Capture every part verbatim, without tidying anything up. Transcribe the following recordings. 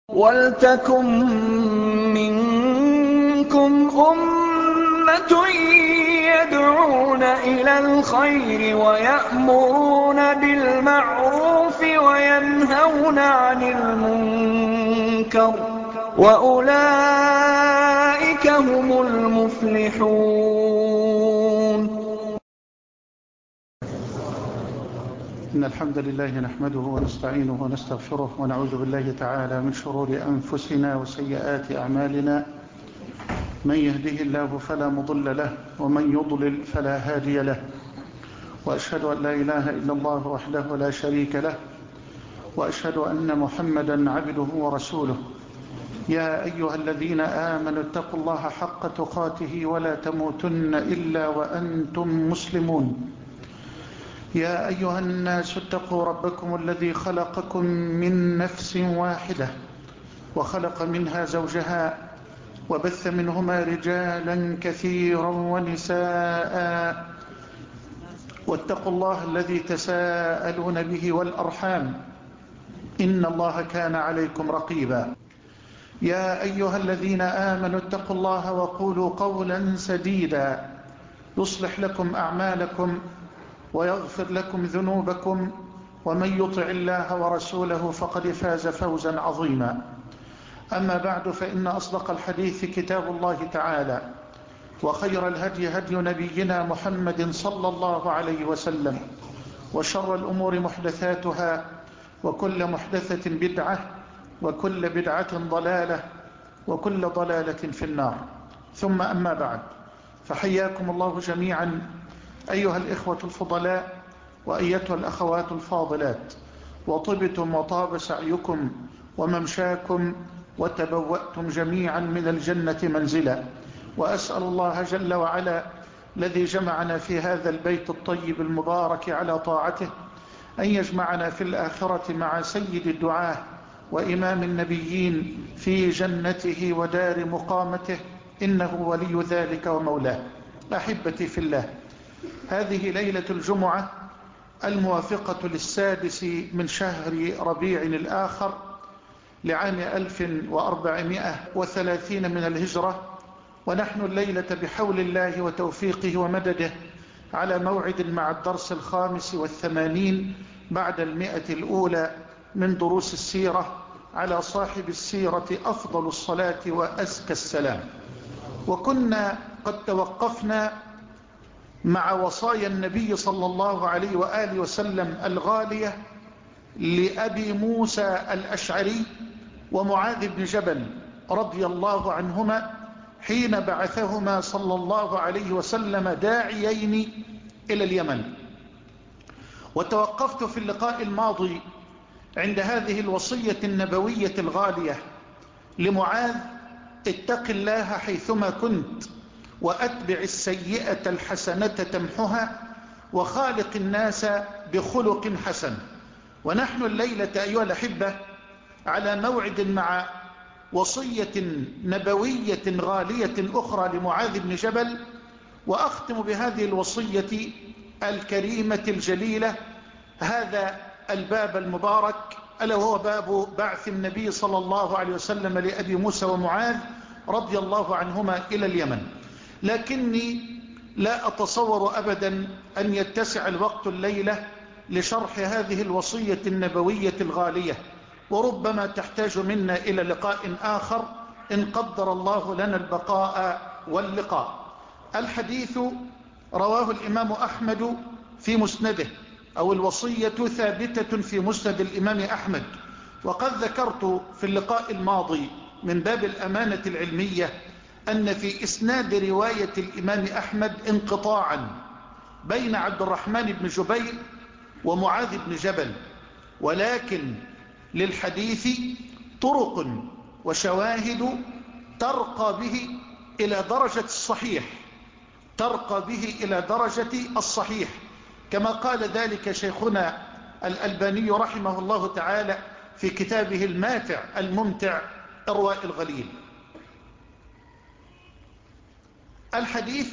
وَلْتَكُن مِّنكُمْ أُمَّةٌ يَدْعُونَ إِلَى الْخَيْرِ وَيَأْمُرُونَ بِالْمَعْرُوفِ وَيَنْهَوْنَ عَنِ الْمُنكَرِ ۚ وَأُولَٰئِكَ هُمُ الْمُفْلِحُونَ. إن الحمد لله نحمده ونستعينه ونستغفره ونعوذ بالله تعالى من شرور أنفسنا وسيئات أعمالنا. من يهده الله فلا مضل له ومن يضلل فلا هادي له، وأشهد أن لا إله إلا الله وحده لا شريك له، وأشهد أن محمدا عبده ورسوله. يا أيها الذين آمنوا اتقوا الله حق تقاته ولا تموتن إلا وأنتم مسلمون. يا أيها الناس اتقوا ربكم الذي خلقكم من نفس واحدة وخلق منها زوجها وبث منهما رجالا كثيرا ونساء، واتقوا الله الذي تساءلون به والأرحام، إن الله كان عليكم رقيبا. يا أيها الذين آمنوا اتقوا الله وقولوا قولا سديدا يصلح لكم أعمالكم ويغفر لكم ذنوبكم، ومن يطع الله ورسوله فقد فاز فوزا عظيما. أما بعد، فإن أصدق الحديث كتاب الله تعالى، وخير الهدي هدي نبينا محمد صلى الله عليه وسلم، وشر الأمور محدثاتها، وكل محدثة بدعة، وكل بدعة ضلالة، وكل ضلالة في النار. ثم أما بعد، فحياكم الله جميعا أيها الإخوة الفضلاء وأيتها الأخوات الفاضلات، وطبتم وطاب سعيكم وممشاكم وتبوأتم جميعا من الجنة منزلا. وأسأل الله جل وعلا الذي جمعنا في هذا البيت الطيب المبارك على طاعته أن يجمعنا في الآخرة مع سيد الدعاة وإمام النبيين في جنته ودار مقامته، إنه ولي ذلك ومولاه. أحبتي في الله، هذه ليلة الجمعة الموافقة للسادس من شهر ربيع الآخر لعام ألف وأربعمائة وثلاثين من الهجرة، ونحن الليلة بحول الله وتوفيقه ومدده على موعد مع الدرس الخامس والثمانين بعد المئة الأولى من دروس السيرة على صاحب السيرة أفضل الصلاة وأزكى السلام. وكنا قد توقفنا مع وصايا النبي صلى الله عليه وآله وسلم الغالية لأبي موسى الأشعري ومعاذ بن جبل رضي الله عنهما حين بعثهما صلى الله عليه وسلم داعيين إلى اليمن. وتوقفت في اللقاء الماضي عند هذه الوصية النبوية الغالية لمعاذ: اتق الله حيثما كنت، وأتبع السيئة الحسنة تمحها، وخالق الناس بخلق حسن. ونحن الليلة أيها الأحبة على موعد مع وصية نبوية غالية أخرى لمعاذ بن جبل، وأختم بهذه الوصية الكريمة الجليلة هذا الباب المبارك، ألا وهو باب بعث النبي صلى الله عليه وسلم لأبي موسى ومعاذ رضي الله عنهما إلى اليمن. لكني لا أتصور أبدا أن يتسع الوقت الليلة لشرح هذه الوصية النبوية الغالية، وربما تحتاج منا إلى لقاء آخر إن قدر الله لنا البقاء واللقاء. الحديث رواه الإمام أحمد في مسنده، أو الوصية ثابتة في مسند الإمام أحمد. وقد ذكرت في اللقاء الماضي من باب الأمانة العلمية أن في إسناد رواية الإمام أحمد انقطاعا بين عبد الرحمن بن جبير ومعاذ بن جبل، ولكن للحديث طرق وشواهد ترقى به إلى درجة الصحيح، ترقى به إلى درجة الصحيح، كما قال ذلك شيخنا الألباني رحمه الله تعالى في كتابه الماتع الممتع إرواء الغليل. الحديث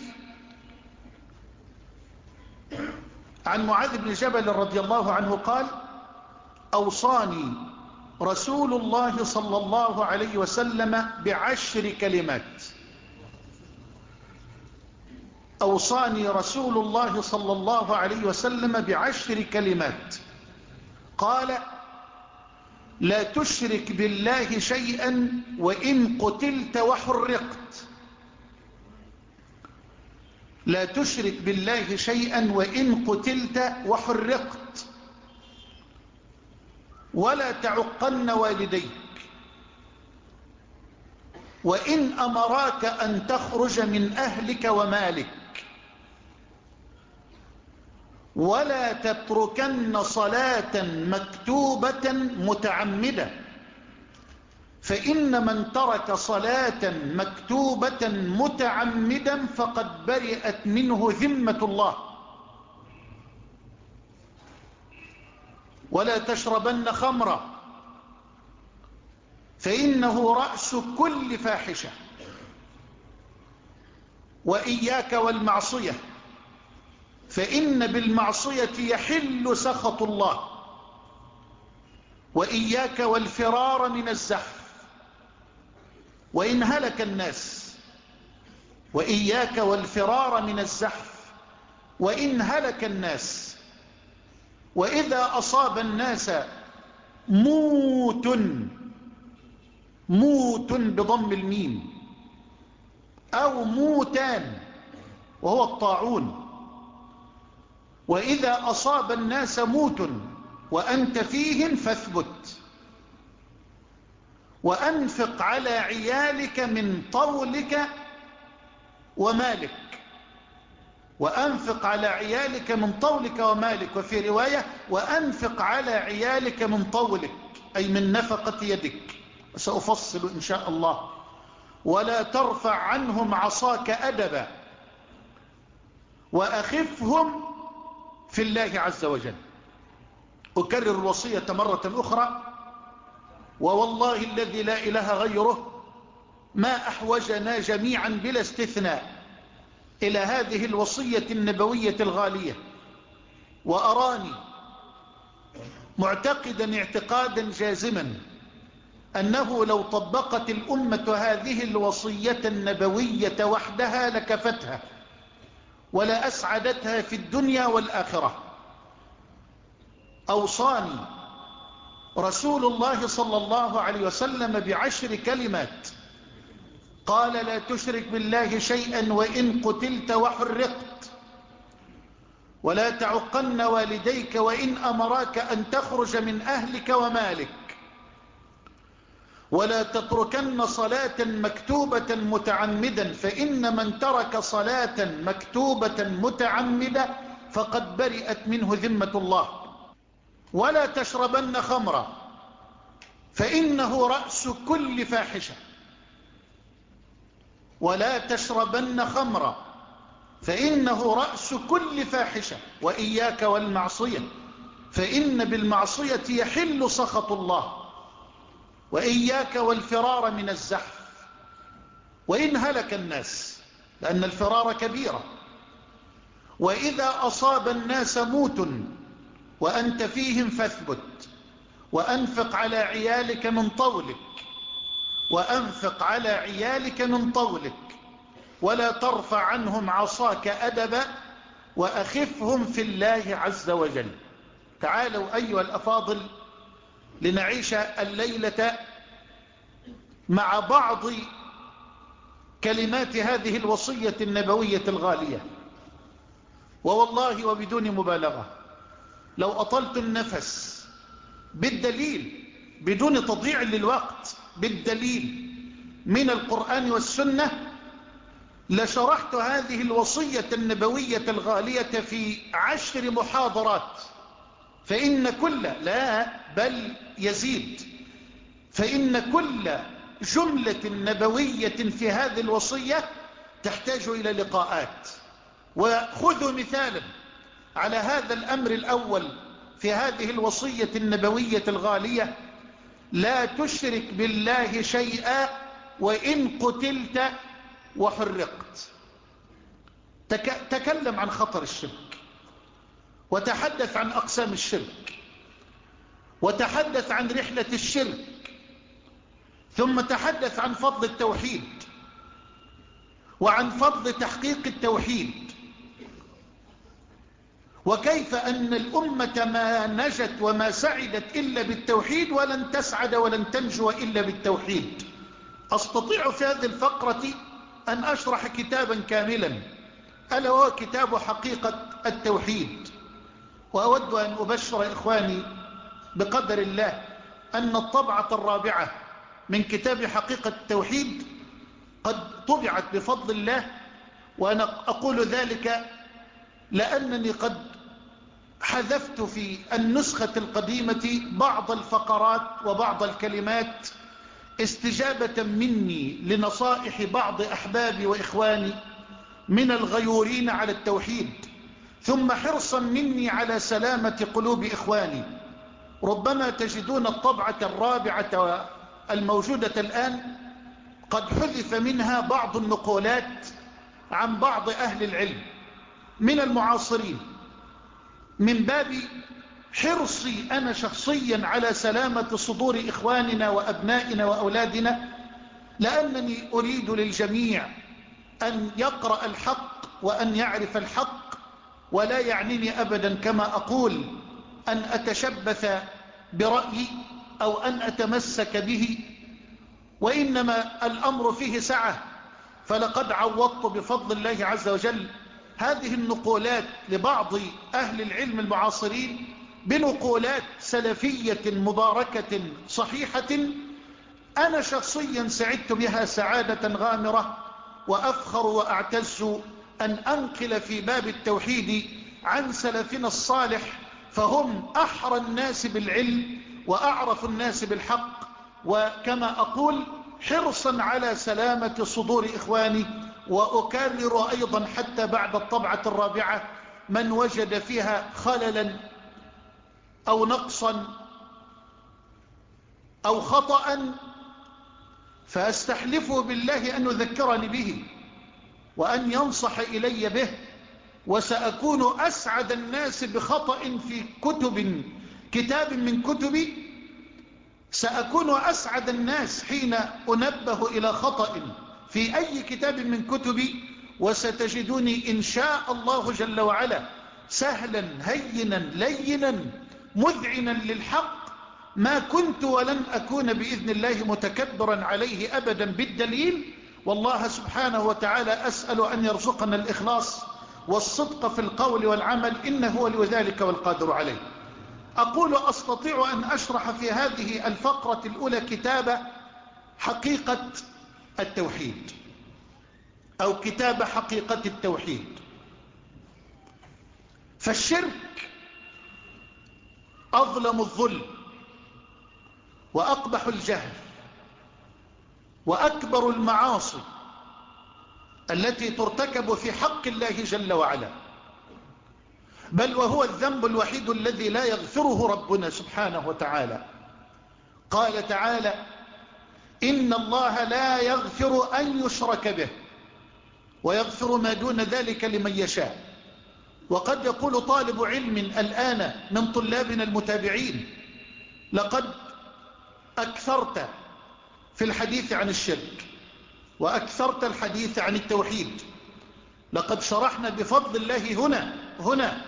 عن معاذ بن جبل رضي الله عنه قال: أوصاني رسول الله صلى الله عليه وسلم بعشر كلمات. أوصاني رسول الله صلى الله عليه وسلم بعشر كلمات. قال: لا تشرك بالله شيئا وإن قتلت وحرقت. لا تشرك بالله شيئا وإن قتلت وحرقت. ولا تعقن والديك، وإن أمراك أن تخرج من أهلك ومالك. ولا تتركن صلاة مكتوبة متعمدة، فإن من ترك صلاة مكتوبة متعمدا فقد برئت منه ذمة الله. ولا تشربن خمرا، فإنه رأس كل فاحشة. وإياك والمعصية، فإن بالمعصية يحل سخط الله. وإياك والفرار من الزحف، وإن هلك الناس. وإياك والفرار من الزحف وإن هلك الناس. وإذا أصاب الناس موت، موت بضم الميم، أو موتان وهو الطاعون. وإذا أصاب الناس موت وأنت فيهم فاثبت. وأنفق على عيالك من طولك ومالك. وأنفق على عيالك من طولك ومالك. وفي رواية: وأنفق على عيالك من طولك، أي من نفقة يدك. سأفصل إن شاء الله. ولا ترفع عنهم عصاك أدبا، وأخفهم في الله عز وجل. أكرر الوصية مرة أخرى: ووالله الذي لا إله غيره ما أحوجنا جميعا بلا استثناء إلى هذه الوصية النبوية الغالية. وأراني معتقدا اعتقادا جازما أنه لو طبقت الأمة هذه الوصية النبوية وحدها لكفتها ولا أسعدتها في الدنيا والآخرة. أوصاني رسول الله صلى الله عليه وسلم بعشر كلمات. قال: لا تشرك بالله شيئا وإن قتلت وحرقت. ولا تعقن والديك وإن أمراك أن تخرج من أهلك ومالك. ولا تتركن صلاة مكتوبة متعمدا، فإن من ترك صلاة مكتوبة متعمدة فقد برئت منه ذمة الله. ولا تشربن خمرا، فإنه رأس كل فاحشة. ولا تشربن خمرا، فإنه رأس كل فاحشة. وإياك والمعصية، فإن بالمعصية يحل سخط الله. وإياك والفرار من الزحف وإن هلك الناس، لأن الفرار كبيرة. وإذا أصاب الناس موت وأنت فيهم فاثبت. وأنفق على عيالك من طولك. وأنفق على عيالك من طولك. ولا ترفع عنهم عصاك أدبا، وأخفهم في الله عز وجل. تعالوا أيها الأفاضل لنعيش الليلة مع بعض كلمات هذه الوصية النبوية الغالية. ووالله وبدون مبالغة لو أطلت النفس بالدليل بدون تضييع للوقت، بالدليل من القرآن والسنة، لشرحت هذه الوصية النبوية الغالية في عشر محاضرات. فإن كل لا بل يزيد فإن كل جملة نبوية في هذه الوصية تحتاج إلى لقاءات. وخذوا مثالا على هذا الأمر الأول في هذه الوصية النبوية الغالية: لا تشرك بالله شيئا وإن قتلت وحرقت. تك... تكلم عن خطر الشرك، وتحدث عن أقسام الشرك، وتحدث عن رحلة الشرك، ثم تحدث عن فضل التوحيد وعن فضل تحقيق التوحيد، وكيف أن الأمة ما نجت وما سعدت إلا بالتوحيد، ولن تسعد ولن تنجو إلا بالتوحيد. أستطيع في هذه الفقرة أن أشرح كتابا كاملا، ألا وهو كتاب حقيقة التوحيد. وأود أن أبشر إخواني بقدر الله أن الطبعة الرابعة من كتاب حقيقة التوحيد قد طبعت بفضل الله، وأنا أقول ذلك لأنني قد حذفت في النسخة القديمة بعض الفقرات وبعض الكلمات استجابة مني لنصائح بعض أحبابي وإخواني من الغيورين على التوحيد، ثم حرصا مني على سلامة قلوب إخواني. ربما تجدون الطبعة الرابعة الموجودة الآن قد حذف منها بعض النقولات عن بعض أهل العلم من المعاصرين، من باب حرصي أنا شخصيا على سلامة صدور إخواننا وأبنائنا وأولادنا، لأنني أريد للجميع أن يقرأ الحق وأن يعرف الحق، ولا يعنيني أبدا كما أقول أن أتشبث برأيي أو أن أتمسك به، وإنما الأمر فيه سعة. فلقد عوضت بفضل الله عز وجل هذه النقولات لبعض أهل العلم المعاصرين بنقولات سلفية مباركة صحيحة، أنا شخصيا سعدت بها سعادة غامرة، وأفخر وأعتز أن أنقل في باب التوحيد عن سلفنا الصالح، فهم أحرى الناس بالعلم وأعرف الناس بالحق. وكما أقول حرصا على سلامة صدور إخواني، وأكرر أيضا حتى بعد الطبعة الرابعة من وجد فيها خللا أو نقصا أو خطأ فأستحلفه بالله أن يذكرني به وأن ينصح إلي به، وسأكون أسعد الناس بخطأ في كتب كتاب من كتبي، سأكون أسعد الناس حين أنبه إلى خطأ في أي كتاب من كتبي، وستجدوني إن شاء الله جل وعلا سهلا هينا لينا مذعنا للحق، ما كنت ولن أكون بإذن الله متكبرا عليه أبدا بالدليل. والله سبحانه وتعالى أسأل أن يرزقنا الإخلاص والصدق في القول والعمل، إنه ولي ذلك والقادر عليه. أقول أستطيع أن أشرح في هذه الفقرة الأولى كتاب حقيقة التوحيد أو كتاب حقيقة التوحيد. فالشرك أظلم الظلم وأقبح الجهل وأكبر المعاصي التي ترتكب في حق الله جل وعلا، بل وهو الذنب الوحيد الذي لا يغفره ربنا سبحانه وتعالى. قال تعالى: إن الله لا يغفر أن يشرك به ويغفر ما دون ذلك لمن يشاء. وقد يقول طالب علم الآن من طلابنا المتابعين: لقد أكثرت في الحديث عن الشرك وأكثرت الحديث عن التوحيد. لقد شرحنا بفضل الله هنا هنا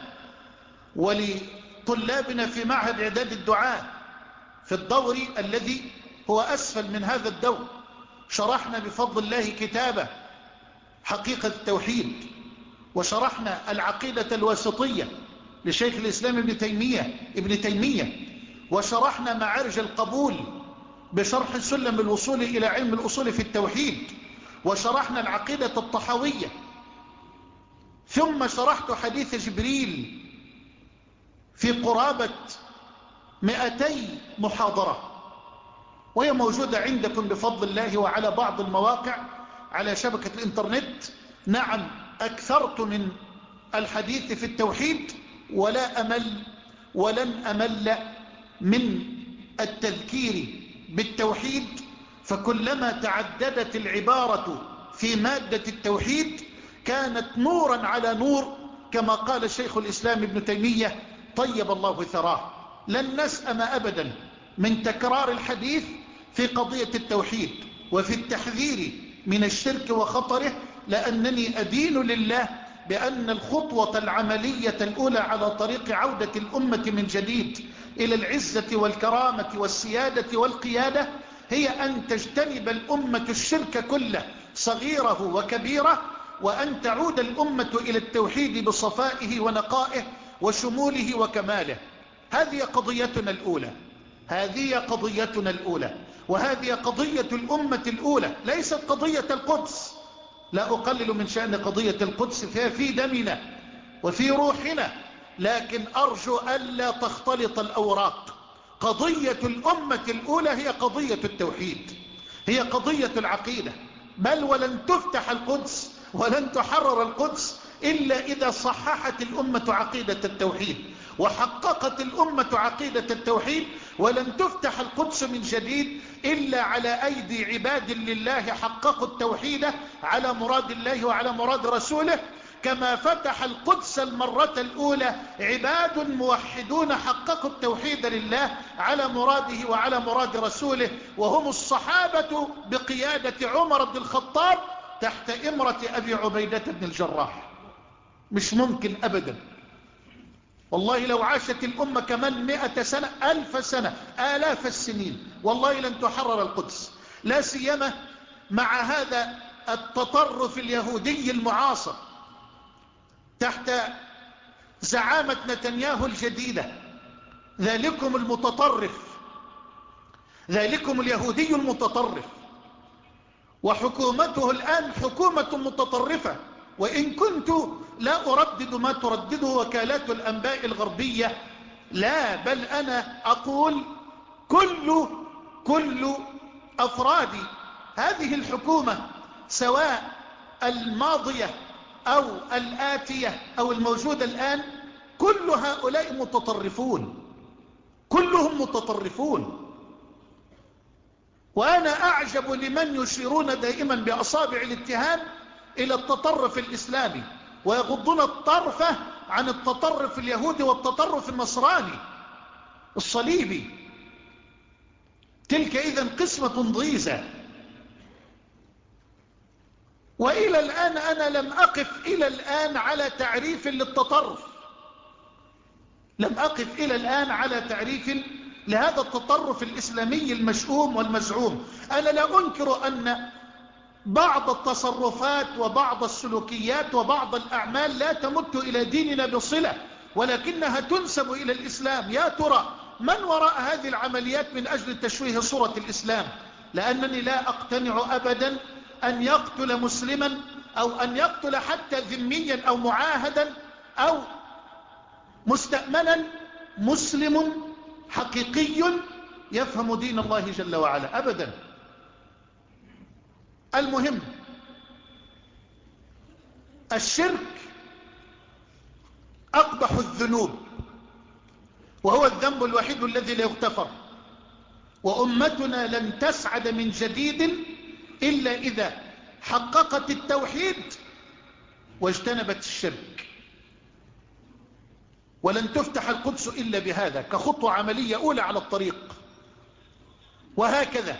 ولطلابنا في معهد إعداد الدعاء في الدور الذي هو أسفل من هذا الدور، شرحنا بفضل الله كتابة حقيقة التوحيد، وشرحنا العقيدة الواسطية لشيخ الإسلام ابن تيمية ابن تيمية وشرحنا معارج القبول بشرح سلم الوصول إلى علم الأصول في التوحيد، وشرحنا العقيدة الطحاوية، ثم شرحت حديث جبريل في قرابة مئتي محاضرة، وهي موجودة عندكم بفضل الله وعلى بعض المواقع على شبكة الإنترنت. نعم، أكثرت من الحديث في التوحيد، ولا أمل ولن أمل من التذكير بالتوحيد، فكلما تعددت العبارة في مادة التوحيد كانت نورا على نور، كما قال شيخ الإسلام ابن تيمية طيب الله ثراه. لن نسأم أبدا من تكرار الحديث في قضية التوحيد وفي التحذير من الشرك وخطره، لأنني أدين لله بأن الخطوة العملية الأولى على طريق عودة الأمة من جديد إلى العزة والكرامة والسيادة والقيادة هي أن تجتنب الأمة الشرك كله صغيره وكبيره، وأن تعود الأمة إلى التوحيد بصفائه ونقائه وشموله وكماله. هذه قضيتنا الأولى، هذه قضيتنا الأولى، وهذه قضية الأمة الأولى، ليست قضية القدس. لا أقلل من شأن قضية القدس، فيها في دمنا وفي روحنا، لكن أرجو ألا تختلط الأوراق. قضية الأمة الأولى هي قضية التوحيد، هي قضية العقيدة. بل ولن تفتح القدس ولن تحرر القدس إلا إذا صححت الأمة عقيدة التوحيد وحققت الأمة عقيدة التوحيد. ولن تفتح القدس من جديد إلا على أيدي عباد لله حققوا التوحيد على مراد الله وعلى مراد رسوله، كما فتح القدس المرة الأولى عباد موحدون حققوا التوحيد لله على مراده وعلى مراد رسوله، وهم الصحابة بقيادة عمر بن الخطاب تحت إمرة أبي عبيدة بن الجراح. مش ممكن أبدا، والله لو عاشت الأمة كمان مئة سنة ألف سنة آلاف السنين والله لن تحرر القدس، لا سيما مع هذا التطرف اليهودي المعاصر تحت زعامة نتنياهو الجديدة. ذلكم المتطرف، ذلكم اليهودي المتطرف، وحكومته الآن حكومة متطرفة. وإن كنت لا أردد ما تردده وكالات الأنباء الغربية، لا، بل أنا أقول كل كل أفراد هذه الحكومة سواء الماضية أو الآتية أو الموجودة الآن، كل هؤلاء متطرفون، كلهم متطرفون. وأنا أعجب لمن يشيرون دائما بأصابع الاتهام إلى التطرف الإسلامي ويغضون الطرف عن التطرف اليهودي والتطرف النصراني الصليبي. تلك إذن قسمة ضيزة. وإلى الآن أنا لم أقف إلى الآن على تعريف للتطرف، لم أقف إلى الآن على تعريف لهذا التطرف الإسلامي المشؤوم والمزعوم. أنا لا أنكر أن بعض التصرفات وبعض السلوكيات وبعض الأعمال لا تمت إلى ديننا بصلة، ولكنها تنسب إلى الإسلام. يا ترى من وراء هذه العمليات من أجل تشويه صورة الإسلام؟ لأنني لا أقتنع أبدا أن يقتل مسلما أو أن يقتل حتى ذميا أو معاهدا أو مستأمنا مسلم حقيقي يفهم دين الله جل وعلا أبدا. المهم، الشرك أقبح الذنوب، وهو الذنب الوحيد الذي لا يغتفر. وأمتنا لن تسعد من جديد إلا إذا حققت التوحيد واجتنبت الشرك. ولن تفتح القدس إلا بهذا كخطوة عملية أولى على الطريق. وهكذا،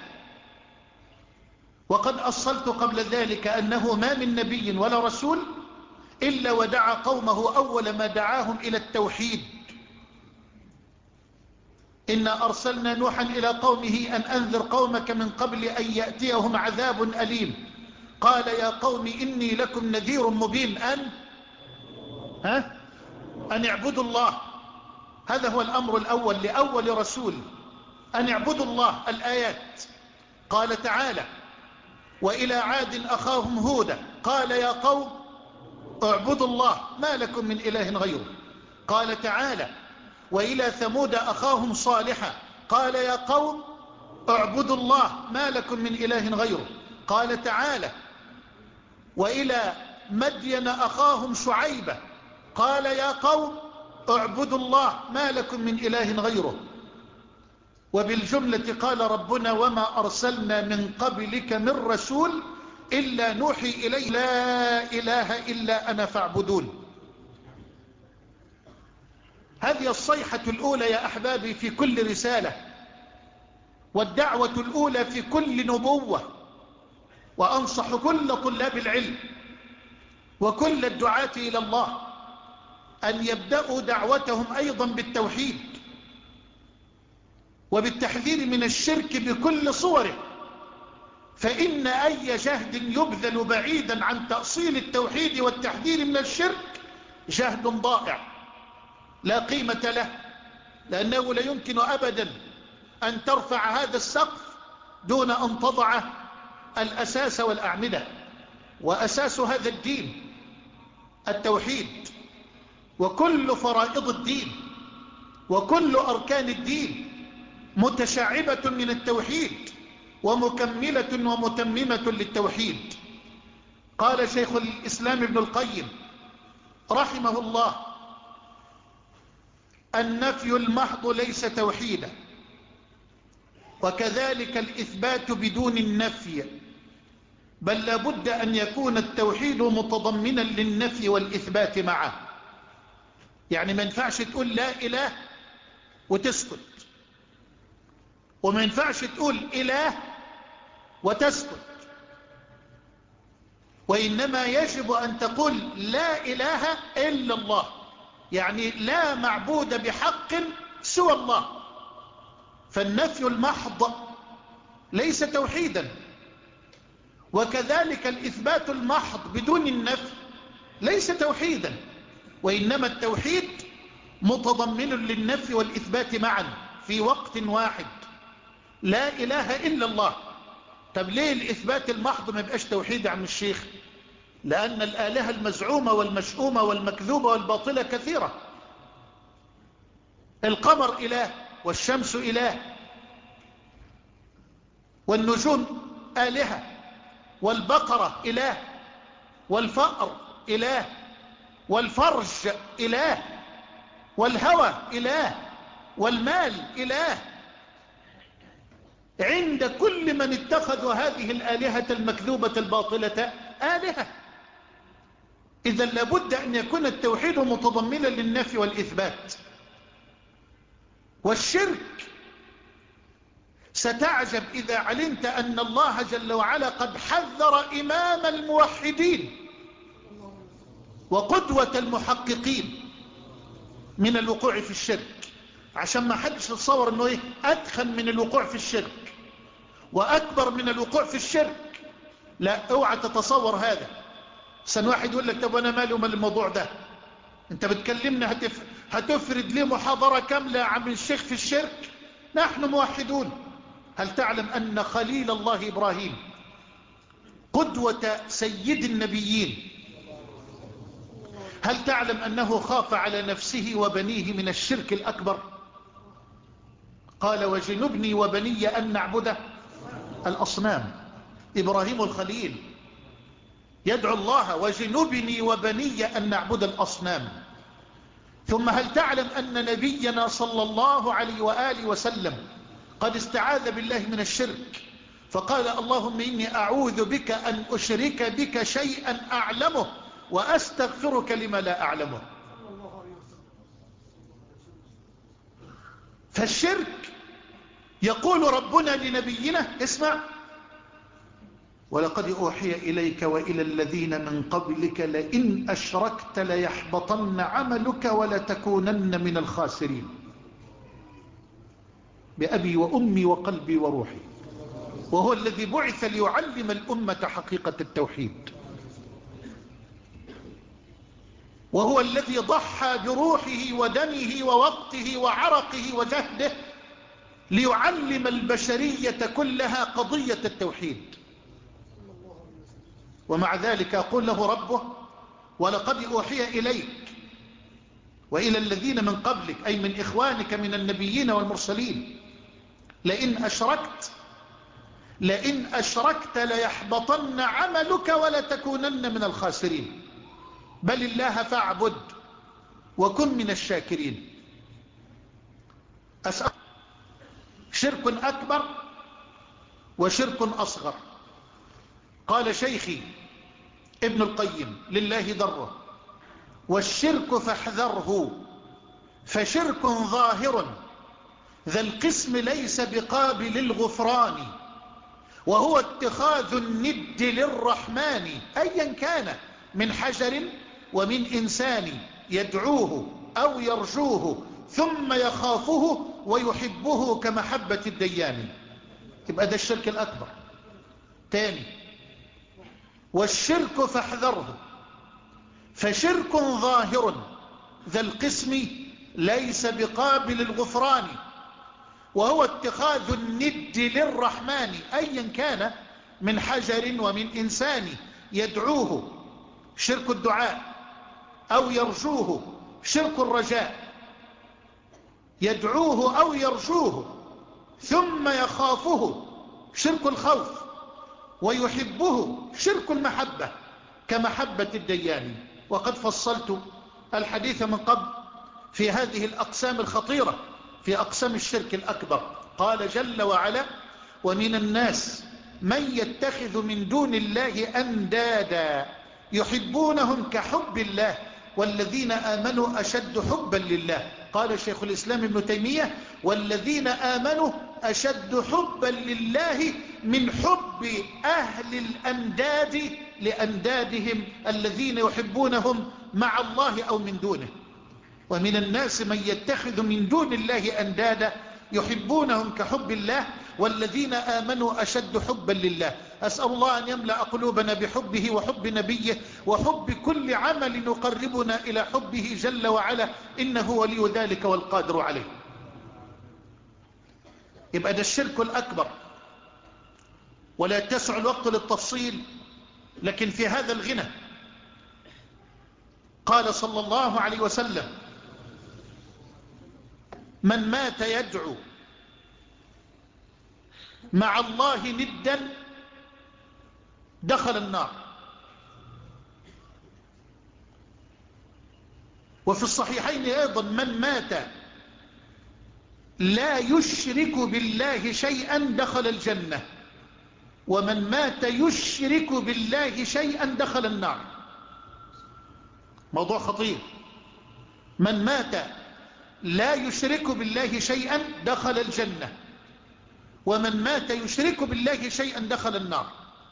وقد أصلت قبل ذلك أنه ما من نبي ولا رسول إلا ودعا قومه أول ما دعاهم إلى التوحيد. إنا أرسلنا نوحا إلى قومه أن أنذر قومك من قبل أن يأتيهم عذاب أليم قال يا قوم إني لكم نذير مبين أن ها أن اعبدوا الله. هذا هو الأمر الأول لأول رسول، أن اعبدوا الله. الآيات قال تعالى وإلى عاد أخاهم هودا قال يا قوم اعبدوا الله ما لكم من إله غيره. قال تعالى وإلى ثمود أخاهم صالحا قال يا قوم اعبدوا الله ما لكم من إله غيره. قال تعالى وإلى مدين أخاهم شعيبا قال يا قوم اعبدوا الله ما لكم من إله غيره. وبالجملة قال ربنا وما أرسلنا من قبلك من رسول إلا نوحي إليه لا إله إلا أنا فاعبدون. هذه الصيحة الأولى يا أحبابي في كل رسالة، والدعوة الأولى في كل نبوة. وأنصح كل طلاب العلم وكل الدعاة إلى الله أن يبدأوا دعوتهم أيضا بالتوحيد وبالتحذير من الشرك بكل صوره، فإن أي جهد يبذل بعيدا عن تأصيل التوحيد والتحذير من الشرك جهد ضائع لا قيمة له، لأنه لا يمكن أبدا أن ترفع هذا السقف دون أن تضع الأساس والأعمدة. وأساس هذا الدين التوحيد، وكل فرائض الدين وكل أركان الدين متشعبة من التوحيد ومكملة ومتممة للتوحيد. قال شيخ الإسلام ابن القيم رحمه الله: النفي المحض ليس توحيدا، وكذلك الإثبات بدون النفي، بل لابد أن يكون التوحيد متضمنا للنفي والإثبات معه. يعني ما ينفعش تقول لا إله وتسكت، وما ينفعش تقول إله وتسكت، وإنما يجب أن تقول لا إله إلا الله، يعني لا معبود بحق سوى الله. فالنفي المحض ليس توحيدا، وكذلك الإثبات المحض بدون النفي ليس توحيدا، وإنما التوحيد متضمن للنفي والإثبات معا في وقت واحد. لا إله إلا الله. طب ليه الإثبات المحض ما يبقاش توحيد يا عم الشيخ؟ لأن الآلهة المزعومة والمشؤومة والمكذوبة والباطلة كثيرة. القمر إله، والشمس إله، والنجوم آلهة، والبقرة إله، والفأر إله، والفرج إله، والهوى إله، والمال إله. عند كل من اتخذوا هذه الآلهة المكذوبة الباطلة آلهة. إذا لابد أن يكون التوحيد متضمنا للنفي والإثبات. والشرك ستعجب إذا علمت أن الله جل وعلا قد حذر إمام الموحدين وقدوة المحققين من الوقوع في الشرك، عشان ما حدش يتصور أنه إيه أدخل من الوقوع في الشرك وأكبر من الوقوع في الشرك. لا، اوعى تتصور هذا. سن واحد يقول لك طب وانا مالي ومال الموضوع ده؟ انت بتكلمنا هتف... هتفرد لي محاضرة كاملة عن الشيخ في الشرك؟ نحن موحدون. هل تعلم أن خليل الله إبراهيم قدوة سيد النبيين، هل تعلم أنه خاف على نفسه وبنيه من الشرك الأكبر؟ قال وجنبني وبني أن نعبد الأصنام. إبراهيم الخليل يدعو الله وجنبني وبني أن نعبد الأصنام. ثم هل تعلم أن نبينا صلى الله عليه وآله وسلم قد استعاذ بالله من الشرك، فقال اللهم إني أعوذ بك أن أشرك بك شيئا أعلمه وأستغفرك لما لا أعلمه. فالشرك يقول ربنا لنبينا اسمع: ولقد أوحي إليك وإلى الذين من قبلك لئن أشركت ليحبطن عملك ولتكونن من الخاسرين. بأبي وأمي وقلبي وروحي. وهو الذي بعث ليعلم الأمة حقيقة التوحيد، وهو الذي ضحى بروحه ودمه ووقته وعرقه وجهده ليعلم البشرية كلها قضية التوحيد. ومع ذلك أقول له ربه: ولقد أوحي إليك وإلى الذين من قبلك، أي من إخوانك من النبيين والمرسلين، لئن أشركت لئن أشركت ليحبطن عملك ولتكونن من الخاسرين. بل الله فاعبد وكن من الشاكرين. أسأل شرك أكبر وشرك أصغر. قال شيخي ابن القيم لله ضره: والشرك فاحذره فشرك ظاهر ذا القسم ليس بقابل الغفران، وهو اتخاذ الند للرحمن أيا كان من حجر ومن إنسان يدعوه أو يرجوه ثم يخافه ويحبه كمحبة الديان. يبقى ده الشرك الأكبر. تاني، والشرك فاحذره فشرك ظاهر ذا القسم ليس بقابل الغفران، وهو اتخاذ الند للرحمن أيا كان من حجر ومن إنسان يدعوه شرك الدعاء، أو يرجوه شرك الرجاء، يدعوه أو يرجوه ثم يخافه شرك الخوف، ويحبه شرك المحبة كمحبة الديان. وقد فصلت الحديث من قبل في هذه الأقسام الخطيرة، في أقسام الشرك الأكبر. قال جل وعلا: ومن الناس من يتخذ من دون الله أندادا يحبونهم كحب الله والذين آمنوا أشد حبا لله. قال شيخ الإسلام ابن تيمية: والذين آمنوا أشد حبا لله من حب أهل الأنداد لأندادهم الذين يحبونهم مع الله أو من دونه. ومن الناس من يتخذ من دون الله أندادا يحبونهم كحب الله والذين آمنوا أشد حبا لله. أسأل الله أن يملأ قلوبنا بحبه وحب نبيه وحب كل عمل يقربنا إلى حبه جل وعلا، إنه ولي ذلك والقادر عليه. يبقى ده الشرك الأكبر، ولا يتسع الوقت للتفصيل، لكن في هذا الغنى قال صلى الله عليه وسلم: من مات يدعو مع الله ندا دخل النار. وفي الصحيحين أيضا: من مات لا يشرك بالله شيئا دخل الجنة، ومن مات يشرك بالله شيئا دخل النار. موضوع خطير. من مات لا يشرك بالله شيئا دخل الجنة، ومن مات يشرك بالله شيئا دخل النار.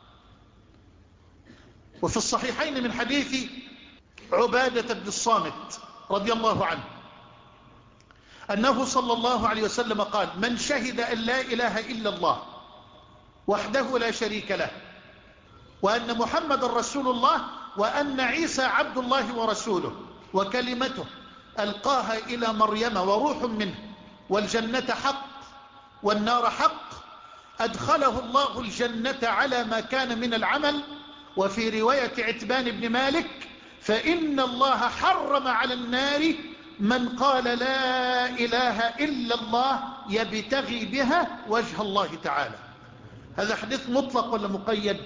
وفي الصحيحين من حديث عبادة بن الصامت رضي الله عنه أنه صلى الله عليه وسلم قال: من شهد أن لا إله إلا الله وحده لا شريك له، وأن محمد رسول الله، وأن عيسى عبد الله ورسوله، وكلمته ألقاها إلى مريم وروح منه، والجنة حق والنار حق، أدخله الله الجنة على ما كان من العمل. وفي رواية عتبان بن مالك: فإن الله حرم على النار من قال لا إله إلا الله يبتغي بها وجه الله تعالى. هذا حديث مطلق ولا مقيد؟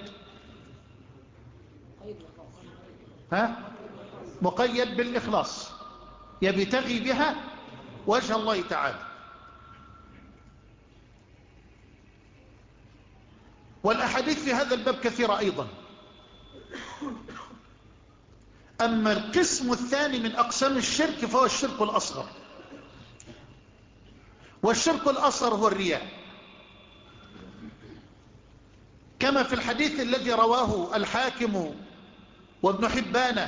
ها؟ مقيد بالإخلاص، يبتغي بها وجه الله تعالى. والأحاديث في هذا الباب كثيرة أيضا. أما القسم الثاني من أقسام الشرك فهو الشرك الأصغر. والشرك الأصغر هو الرياء، كما في الحديث الذي رواه الحاكم وابن حبان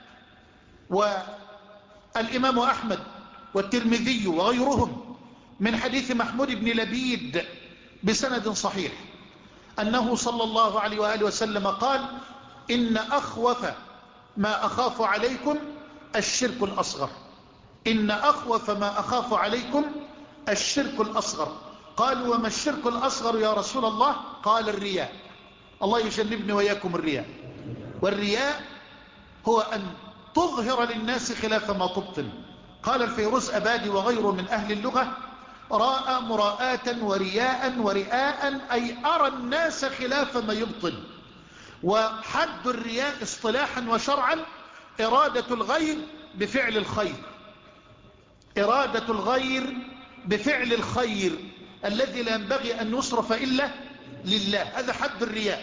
والإمام أحمد والترمذي وغيرهم من حديث محمود بن لبيد بسند صحيح أنه صلى الله عليه وآله وسلم قال: إن أخوف ما أخاف عليكم الشرك الأصغر. إن أخوف ما أخاف عليكم الشرك الأصغر. قالوا: وما الشرك الأصغر يا رسول الله؟ قال: الرياء. الله يجنبني وإياكم الرياء. والرياء هو أن تظهر للناس خلاف ما تبطن. قال الفيروز أبادي وغيره من أهل اللغة: راء مراءة ورياء ورئاء، أي أرى الناس خلاف ما يبطن. وحد الرياء اصطلاحا وشرعا إرادة الغير بفعل الخير، إرادة الغير بفعل الخير الذي لا ينبغي أن يصرف إلا لله. هذا حد الرياء،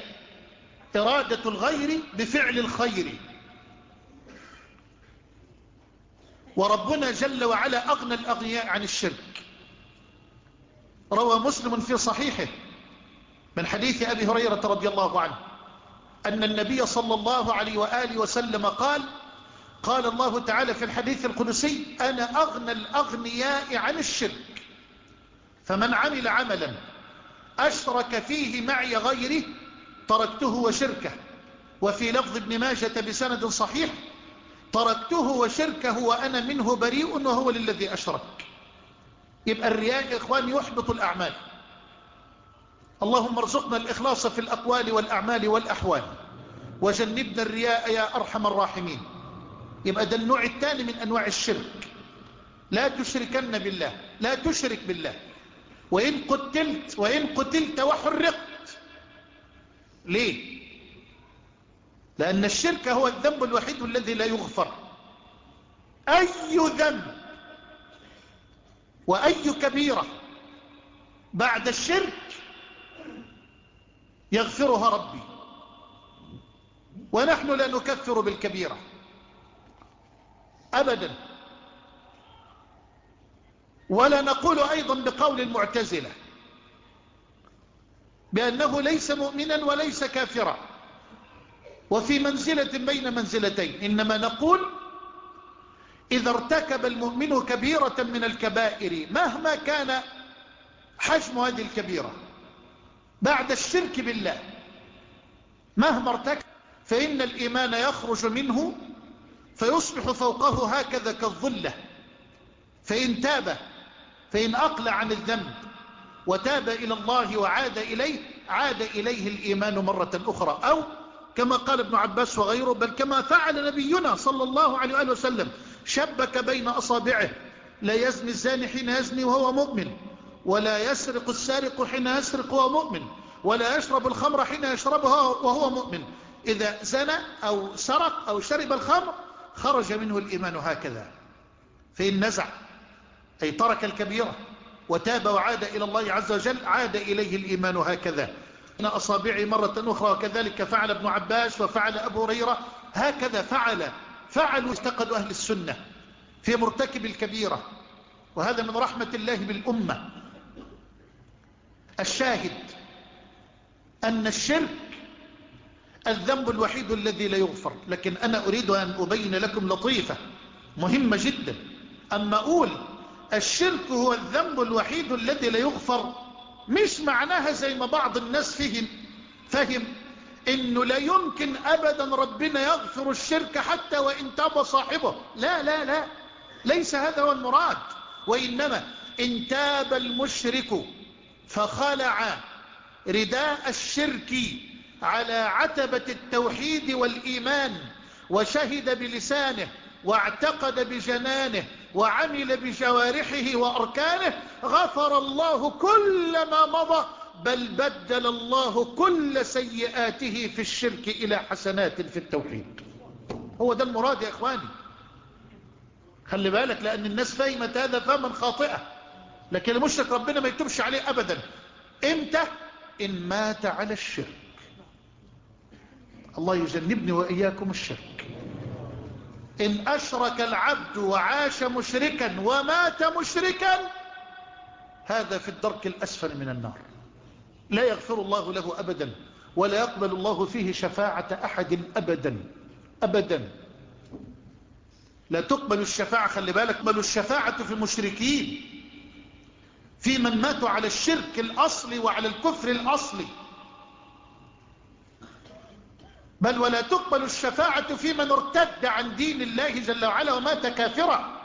إرادة الغير بفعل الخير. وربنا جل وعلا أغنى الأغنياء عن الشرك. روى مسلم في صحيحه من حديث أبي هريرة رضي الله عنه أن النبي صلى الله عليه وآله وسلم قال قال الله تعالى في الحديث القدسي أنا أغنى الأغنياء عن الشرك، فمن عمل عملا أشرك فيه معي غيره تركته وشركه. وفي لفظ ابن ماجة بسند صحيح تركته وشركه وأنا منه بريء وهو للذي أشرك. يبقى الرياء يا إخوان يحبط الأعمال. اللهم ارزقنا الإخلاص في الأقوال والأعمال والأحوال وجنبنا الرياء يا أرحم الراحمين. يبقى ده النوع الثاني من أنواع الشرك. لا تشركن بالله، لا تشرك بالله. وإن قتلت وإن قتلت وحرقت. ليه؟ لأن الشرك هو الذنب الوحيد الذي لا يغفر. أي ذنب وأي كبيرة بعد الشرك يغفرها ربي، ونحن لا نكفر بالكبيرة أبدا، ولا نقول أيضا بقول المعتزلة بأنه ليس مؤمنا وليس كافرا وفي منزلة بين منزلتين. إنما نقول إذا ارتكب المؤمن كبيرة من الكبائر مهما كان حجم هذه الكبيرة بعد الشرك بالله مهما ارتكب، فإن الإيمان يخرج منه فيصبح فوقه هكذا كالظلة. فإن تاب، فإن أقلع عن الذنب وتاب إلى الله وعاد إليه عاد إليه الإيمان مرة أخرى، أو كما قال ابن عباس وغيره بل كما فعل نبينا صلى الله عليه وآله وسلم شبك بين أصابعه لا يزني الزاني حين يزني وهو مؤمن، ولا يسرق السارق حين يسرق وهو مؤمن، ولا يشرب الخمر حين يشربها وهو مؤمن. إذا زنى أو سرق أو شرب الخمر خرج منه الإيمان هكذا. فإن نزع أي ترك الكبيرة وتاب وعاد إلى الله عز وجل عاد إليه الإيمان هكذا إن أصابعي مرة أخرى. وكذلك فعل ابن عباس وفعل أبو هريرة، هكذا فعل فعلوا اعتقد أهل السنة في مرتكب الكبيرة. وهذا من رحمة الله بالأمة. الشاهد أن الشرك الذنب الوحيد الذي لا يغفر. لكن أنا أريد أن أبين لكم لطيفة مهمة جدا. أما أقول الشرك هو الذنب الوحيد الذي لا يغفر مش معناها زي ما بعض الناس فهم فهم إنه لا يمكن أبدا ربنا يغفر الشرك حتى وإن تاب صاحبه. لا لا لا، ليس هذا هو المراد. وإنما إن تاب المشرك فخلع رداء الشرك على عتبة التوحيد والإيمان وشهد بلسانه واعتقد بجنانه وعمل بجوارحه وأركانه غفر الله كل ما مضى، بل بدل الله كل سيئاته في الشرك إلى حسنات في التوحيد. هو ده المراد يا إخواني. خلي بالك لأن الناس فهمت هذا فهما خاطئة. لكن المشرك ربنا ما يتوبش عليه أبدا. إمتى؟ إن مات على الشرك. الله يجنبني وإياكم الشرك. إن أشرك العبد وعاش مشركا ومات مشركا هذا في الدرك الأسفل من النار، لا يغفر الله له أبدا ولا يقبل الله فيه شفاعة أحد أبدا أبدا. لا تقبل الشفاعة. خلي بالك، تقبل الشفاعة في المشركين في من ماتوا على الشرك الأصلي وعلى الكفر الأصلي، بل ولا تقبل الشفاعة في من ارتد عن دين الله جل وعلا ومات كافرا.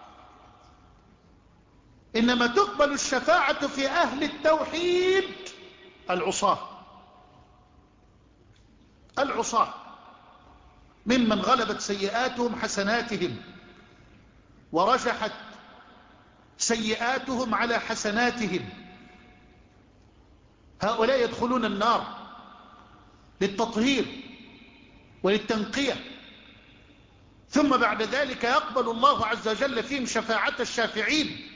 إنما تقبل الشفاعة في أهل التوحيد العصاة العصاة ممن غلبت سيئاتهم حسناتهم ورجحت سيئاتهم على حسناتهم. هؤلاء يدخلون النار للتطهير وللتنقية، ثم بعد ذلك يقبل الله عز وجل فيهم شفاعة الشافعين،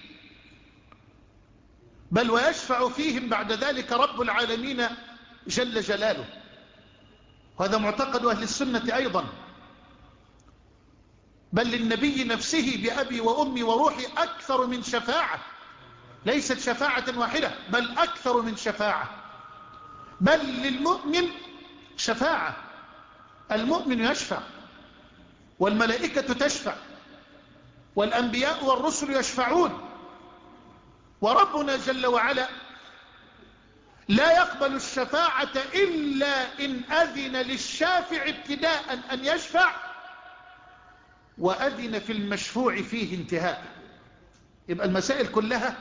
بل ويشفع فيهم بعد ذلك رب العالمين جل جلاله. وهذا معتقد أهل السنة أيضا. بل للنبي نفسه بأبي وأمي وروحي أكثر من شفاعة، ليست شفاعة واحدة بل أكثر من شفاعة. بل للمؤمن شفاعة، المؤمن يشفع والملائكة تشفع والأنبياء والرسل يشفعون، وربنا جل وعلا لا يقبل الشفاعة إلا إن أذن للشافع ابتداء أن يشفع وأذن في المشفوع فيه انتهاء. يبقى المسائل كلها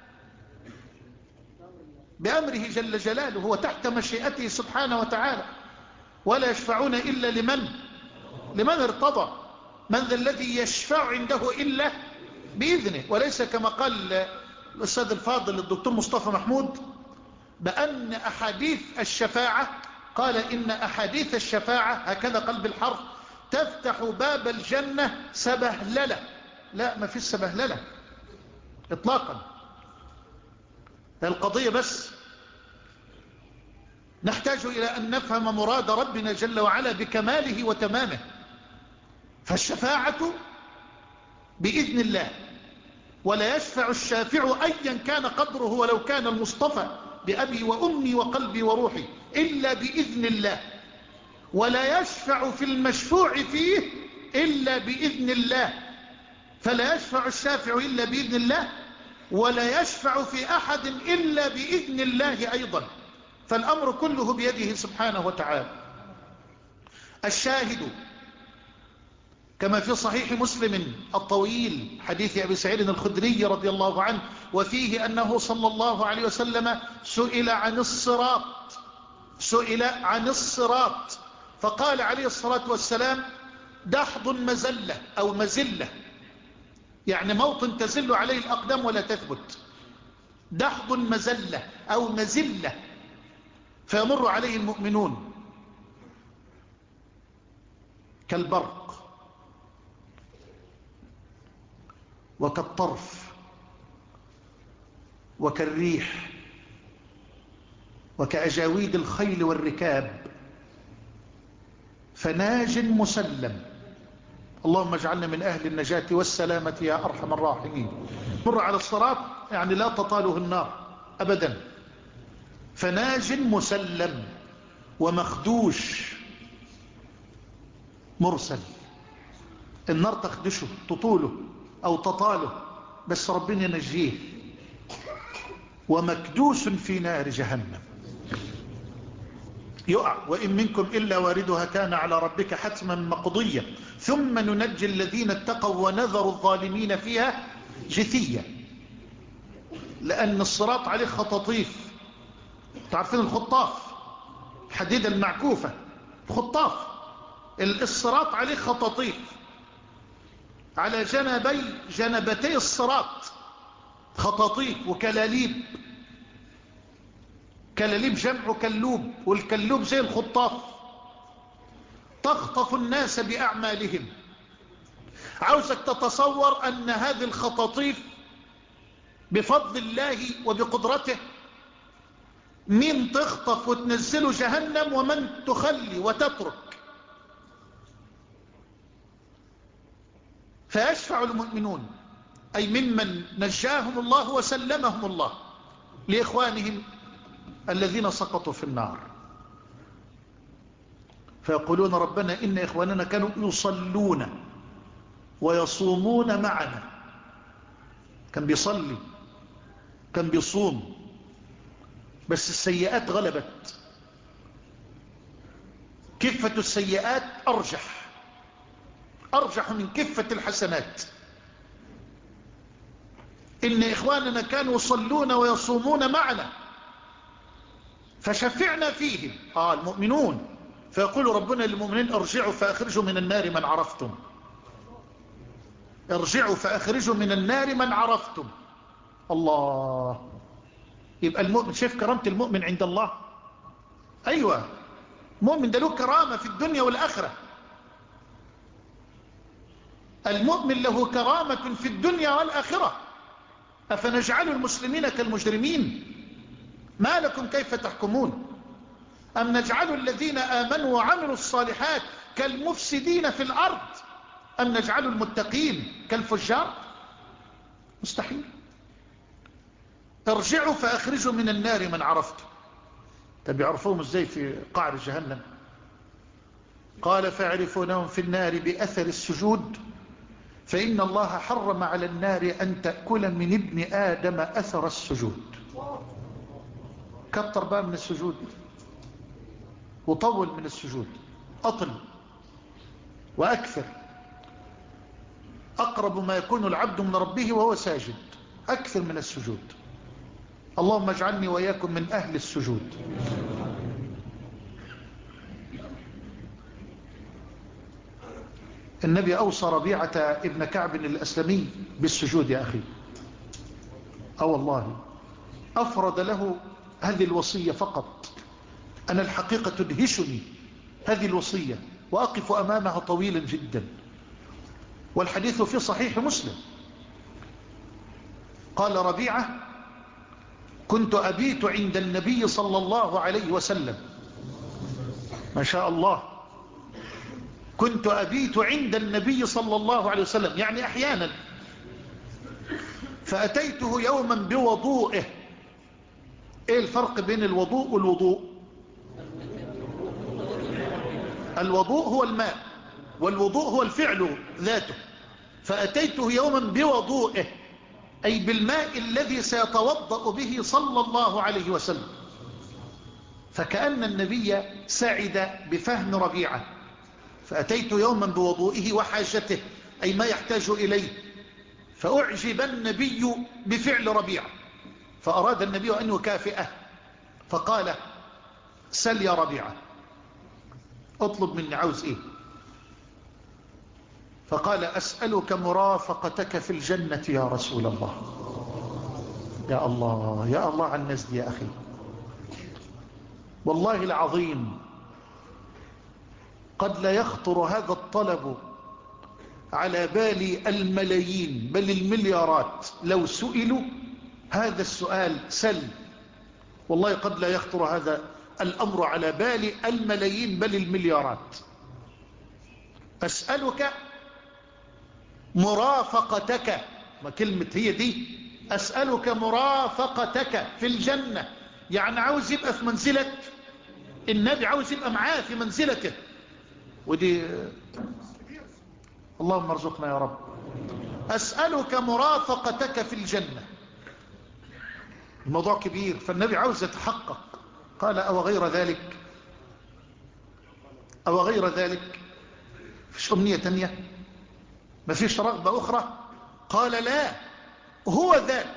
بأمره جل جلاله، هو تحت مشيئته سبحانه وتعالى. ولا يشفعون إلا لمن لمن ارتضى. من ذا الذي يشفع عنده إلا بإذنه، وليس كما قال الأستاذ الفاضل الدكتور مصطفى محمود بأن أحاديث الشفاعة، قال إن أحاديث الشفاعة هكذا قلب الحرف تفتح باب الجنة سبهللة. لا، ما فيش سبهللة إطلاقا. القضية بس نحتاج إلى أن نفهم مراد ربنا جل وعلا بكماله وتمامه. فالشفاعة بإذن الله، ولا يشفع الشافع أيا كان قدره ولو كان المصطفى بأبي وأمي وقلبي وروحي إلا بإذن الله، ولا يشفع في المشفوع فيه إلا بإذن الله. فلا يشفع الشافع إلا بإذن الله، ولا يشفع في أحد إلا بإذن الله أيضا. فالأمر كله بيده سبحانه وتعالى. الشاهد كما في صحيح مسلم الطويل حديث أبي سعيد الخدري رضي الله عنه، وفيه أنه صلى الله عليه وسلم سئل عن الصراط سئل عن الصراط فقال عليه الصلاة والسلام: دحض مزلة أو مزلة، يعني موطن تزل عليه الأقدام ولا تثبت. دحض مزلة أو مزلة، فيمر عليه المؤمنون كالبرق وكالطرف وكالريح وكأجاويد الخيل والركاب، فناج مسلم. اللهم اجعلنا من أهل النجاة والسلامة يا أرحم الراحمين. مر على الصراط يعني لا تطاله النار أبدا. فناج مسلم ومخدوش مرسل، النار تخدشه تطوله أو تطاله بس ربنا ينجيه. ومكدوس في نار جهنم يقع، وإن منكم إلا واردها كان على ربك حتما مقضيا ثم ننجي الذين اتقوا ونذر الظالمين فيها جثيا. لأن الصراط عليه خطاطيف، تعرفين الخطاف، الحديدة المعكوفة، الخطاف. الصراط عليه خطاطيف على جنبي جنبتي الصراط، خطاطيف وكلاليب. كلاليب جمع كلوب، والكلوب زي الخطاف، تخطف الناس بأعمالهم. عاوزك تتصور أن هذه الخطاطيف بفضل الله وبقدرته من تخطف وتنزل جهنم ومن تخلي وتترك. فيشفع المؤمنون أي ممن نجاهم الله وسلمهم الله لإخوانهم الذين سقطوا في النار، فيقولون: ربنا إن إخواننا كانوا يصلون ويصومون معنا. كان بيصلي كان بيصوم، بس السيئات غلبت. كفة السيئات أرجح أرجح من كفة الحسنات. إن إخواننا كانوا يصلون ويصومون معنا فشفعنا فيهم، آه المؤمنون. فيقول ربنا للمؤمنين: ارجعوا فأخرجوا من النار من عرفتم. ارجعوا فأخرجوا من النار من عرفتم. الله. يبقى المؤمن، شايف كرامة المؤمن عند الله؟ أيوة، مؤمن ده له كرامة في الدنيا والآخرة. المؤمن له كرامة في الدنيا والآخرة. أفنجعل المسلمين كالمجرمين؟ ما لكم كيف تحكمون؟ أم نجعل الذين آمنوا وعملوا الصالحات كالمفسدين في الأرض؟ أن نجعل المتقين كالفجار؟ مستحيل. ارجعوا فأخرجوا من النار من عرفتم. طب يعرفوهم ازاي في قعر جهنم؟ قال فيعرفونهم في النار بأثر السجود، فإن الله حرم على النار أن تأكل من ابن آدم أثر السجود. كتر بقى من السجود وطول من السجود، أطل وأكثر. أقرب ما يكون العبد من ربه وهو ساجد، أكثر من السجود. اللهم اجعلني وإياكم من أهل السجود. النبي أوصى ربيعة ابن كعب الأسلمي بالسجود يا أخي. أه والله أفرد له هذه الوصية فقط. أنا الحقيقة تدهشني هذه الوصية وأقف أمامها طويلا جدا، والحديث في صحيح مسلم. قال ربيعة: كنت أبيت عند النبي صلى الله عليه وسلم. ما شاء الله، كنت أبيت عند النبي صلى الله عليه وسلم، يعني أحيانا. فأتيته يوما بوضوئه. إيه الفرق بين الوضوء والوضوء؟ الوضوء هو الماء، والوضوء هو الفعل ذاته. فأتيته يوما بوضوئه، أي بالماء الذي سيتوضأ به صلى الله عليه وسلم. فكأن النبي سعد بفهم ربيعة. فأتيت يوما بوضوئه وحاجته، أي ما يحتاج إليه. فأعجب النبي بفعل ربيعة، فأراد النبي أن يكافئه، فقال: سل يا ربيعة، اطلب مني، عاوز إيه؟ فقال: أسألك مرافقتك في الجنة يا رسول الله. يا الله يا الله على الناس دي يا أخي، والله العظيم قد لا يخطر هذا الطلب على بال الملايين بل المليارات لو سئلوا هذا السؤال. سل، والله قد لا يخطر هذا الأمر على بال الملايين بل المليارات. أسألك مرافقتك، ما كلمة هي دي، أسألك مرافقتك في الجنة، يعني عاوز يبقى في منزلة النبي، عاوز يبقى معاه في منزلته. ودي اللهم ارزقنا يا رب. أسألك مرافقتك في الجنة، الموضوع كبير، فالنبي عاوز يتحقق. قال: أو غير ذلك؟ أو غير ذلك؟ فيش أمنية تانية؟ ما فيش رغبة أخرى؟ قال: لا، هو ذاك،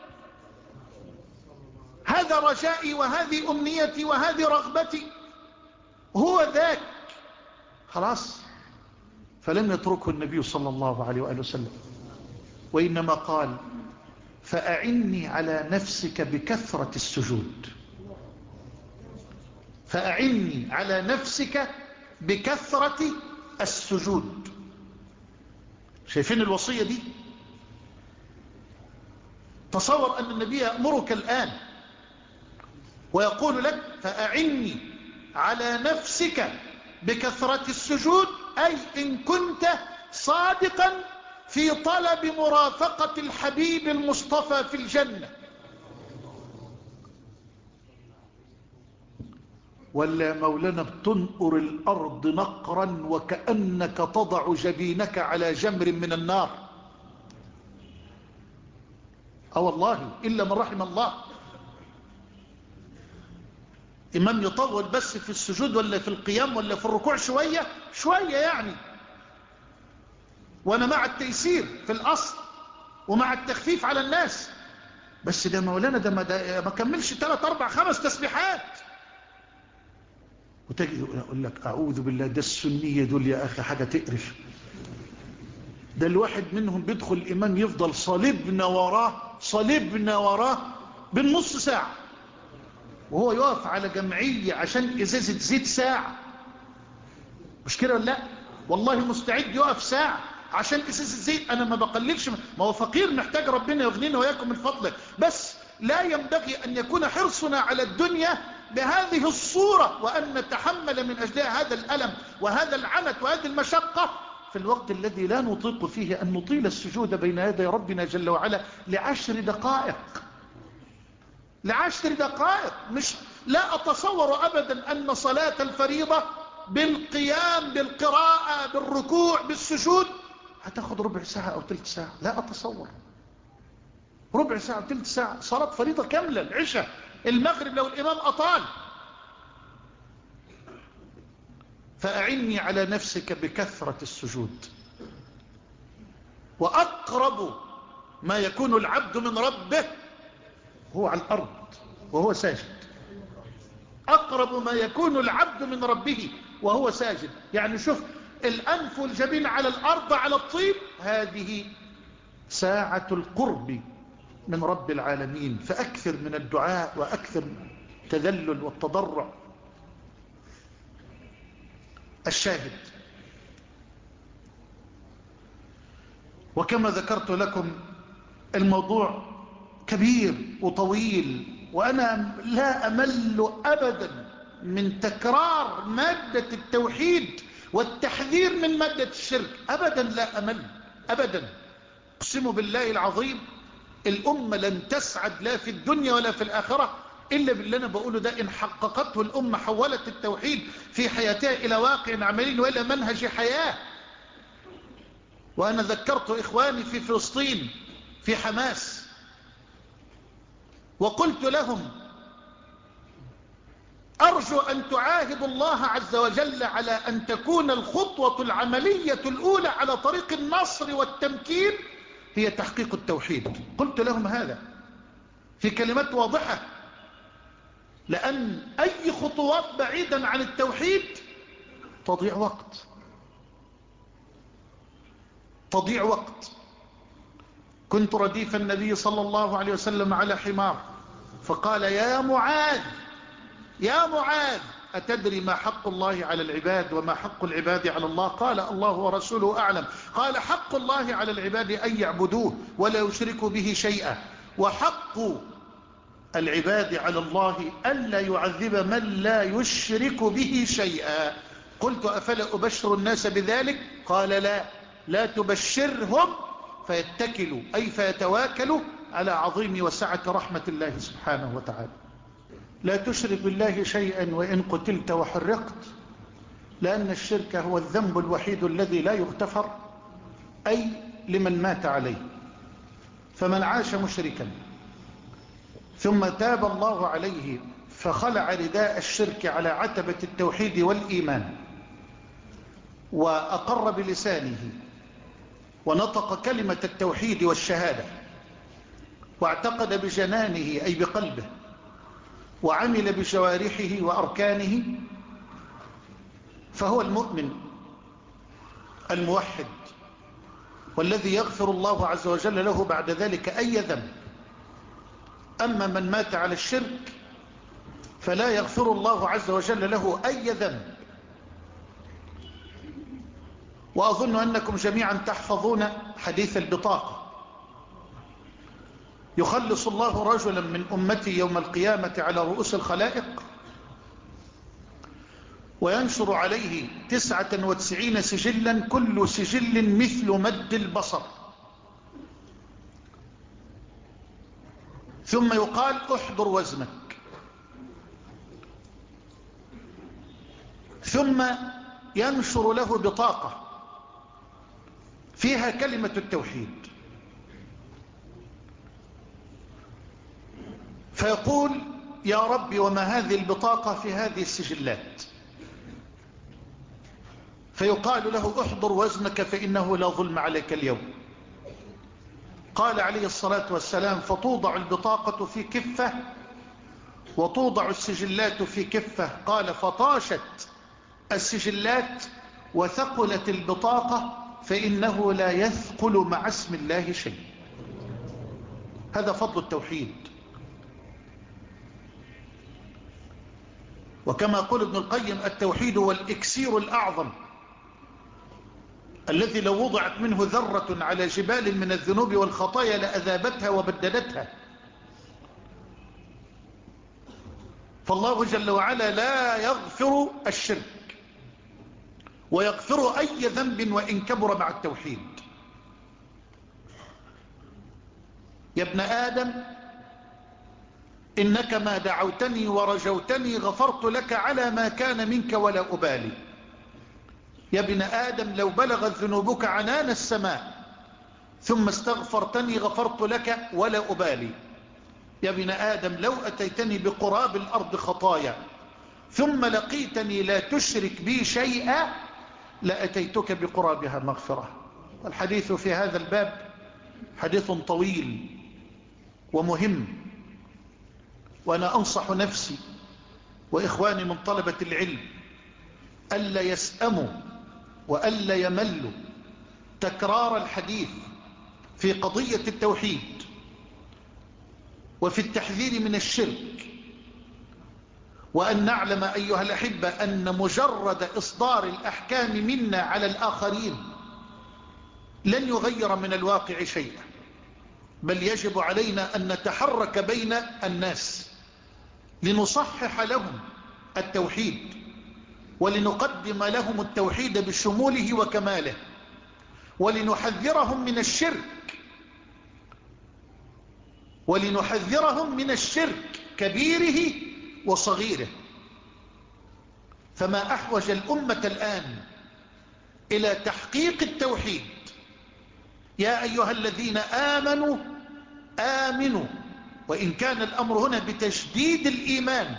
هذا رجائي وهذه أمنيتي وهذه رغبتي، هو ذاك. خلاص. فلم يتركه النبي صلى الله عليه وآله وسلم، وإنما قال: فأعني على نفسك بكثرة السجود. فأعني على نفسك بكثرة السجود. شايفين الوصية دي؟ تصور أن النبي يأمرك الآن ويقول لك: فأعني على نفسك بكثرة السجود، أي إن كنت صادقا في طلب مرافقة الحبيب المصطفى في الجنة. ولا مولانا بتنقر الأرض نقرا وكأنك تضع جبينك على جمر من النار. أه والله، إلا من رحم الله. إمام يطول بس في السجود ولا في القيام ولا في الركوع شوية شوية يعني، وأنا مع التيسير في الأصل ومع التخفيف على الناس، بس ده مولانا ده ما, ده ما كملش ثلاث أربع خمس تسبيحات. وتجد أقول لك أعوذ بالله، ده السنية دول يا أخي حاجة تقرف. ده الواحد منهم بيدخل الإمام يفضل صلبنا وراه صلبنا وراه بالنص ساعة، وهو يقف على جمعية عشان إزازة زيت ساعة. مش كده ولا لا؟ والله مستعد يقف ساعة عشان إزازة زيت. أنا ما بقللش، ما هو فقير محتاج ربنا يغنينا وياكم من فضله، بس لا ينبغي أن يكون حرصنا على الدنيا بهذه الصورة، وأن نتحمل من أجلها هذا الألم وهذا العنت وهذه المشقة في الوقت الذي لا نطيق فيه أن نطيل السجود بين يدي ربنا جل وعلا لعشر دقائق لعشر دقائق مش لا أتصور أبدا أن صلاة الفريضة بالقيام بالقراءة بالركوع بالسجود هتاخد ربع ساعة أو تلت ساعة. لا أتصور ربع ساعة أو تلت ساعة. صلاة فريضة كاملة العشاء المغرب لو الإمام أطال. فأعني على نفسك بكثرة السجود. وأقرب ما يكون العبد من ربه هو على الأرض وهو ساجد. أقرب ما يكون العبد من ربه وهو ساجد. يعني شوف الأنف والجبين على الأرض على الطيب هذه ساعة القرب من رب العالمين. فأكثر من الدعاء وأكثر من التذلل والتضرع. الشاهد وكما ذكرت لكم الموضوع كبير وطويل وأنا لا أمل أبدا من تكرار مادة التوحيد والتحذير من مادة الشرك. أبدا لا أمل أبدا. أقسم بالله العظيم الأمة لن تسعد لا في الدنيا ولا في الآخرة إلا باللي أنا بقوله ده. إن حققته الأمة حولت التوحيد في حياتها إلى واقع عملي وإلى منهج حياة. وأنا ذكرت إخواني في فلسطين في حماس وقلت لهم أرجو أن تعاهدوا الله عز وجل على أن تكون الخطوة العملية الأولى على طريق النصر والتمكين هي تحقيق التوحيد. قلت لهم هذا في كلمات واضحة. لأن أي خطوات بعيدا عن التوحيد تضيع وقت تضيع وقت. كنت رديف النبي صلى الله عليه وسلم على حمار فقال يا معاذ يا معاذ أتدري ما حق الله على العباد وما حق العباد على الله؟ قال الله ورسوله أعلم. قال حق الله على العباد أن يعبدوه ولا يشركوا به شيئا وحق العباد على الله ألا يعذب من لا يشرك به شيئا. قلت أفلا أبشر الناس بذلك؟ قال لا لا تبشرهم فيتكلوا أي فيتواكلوا على عظيم وسعة رحمة الله سبحانه وتعالى. لا تشرك بالله شيئا وإن قتلت وحرقت. لأن الشرك هو الذنب الوحيد الذي لا يغتفر أي لمن مات عليه. فمن عاش مشركا ثم تاب الله عليه فخلع رداء الشرك على عتبة التوحيد والإيمان وأقر بلسانه ونطق كلمة التوحيد والشهادة واعتقد بجنانه أي بقلبه وعمل بجوارحه وأركانه فهو المؤمن الموحد والذي يغفر الله عز وجل له بعد ذلك أي ذنب. أما من مات على الشرك فلا يغفر الله عز وجل له أي ذنب. وأظن أنكم جميعا تحفظون حديث البطاقة. يخلص الله رجلا من أمتي يوم القيامة على رؤوس الخلائق وينشر عليه تسعة وتسعين سجلا كل سجل مثل مد البصر ثم يقال احضر وزنك ثم ينشر له بطاقة فيها كلمة التوحيد فيقول يا ربي وما هذه البطاقة في هذه السجلات؟ فيقال له احضر وزنك فإنه لا ظلم عليك اليوم. قال عليه الصلاة والسلام فتوضع البطاقة في كفة وتوضع السجلات في كفة. قال فطاشت السجلات وثقلت البطاقة فإنه لا يثقل مع اسم الله شيء. هذا فضل التوحيد. وكما قال ابن القيم التوحيد هو الإكسير الأعظم الذي لو وضعت منه ذرة على جبال من الذنوب والخطايا لأذابتها وبددتها. فالله جل وعلا لا يغفر الشرك ويغفر أي ذنب وإن كبر مع التوحيد. يا ابن آدم إنك ما دعوتني ورجوتني غفرت لك على ما كان منك ولا أبالي. يا ابن آدم لو بلغت ذنوبك عنان السماء ثم استغفرتني غفرت لك ولا أبالي. يا ابن آدم لو أتيتني بقراب الأرض خطايا ثم لقيتني لا تشرك بي شيئا لأتيتك بقرابها مغفرة. والحديث في هذا الباب حديث طويل ومهم، وأنا أنصح نفسي وإخواني من طلبة العلم ألا يسأموا وألا يملوا تكرار الحديث في قضية التوحيد وفي التحذير من الشرك، وأن نعلم أيها الأحبة أن مجرد إصدار الأحكام منا على الآخرين لن يغير من الواقع شيئا، بل يجب علينا أن نتحرك بين الناس لنصحح لهم التوحيد ولنقدم لهم التوحيد بشموله وكماله، ولنحذرهم من الشرك ولنحذرهم من الشرك كبيره وصغيره. فما أحوج الأمة الآن إلى تحقيق التوحيد. يا أيها الذين آمنوا آمنوا، وإن كان الأمر هنا بتجديد الإيمان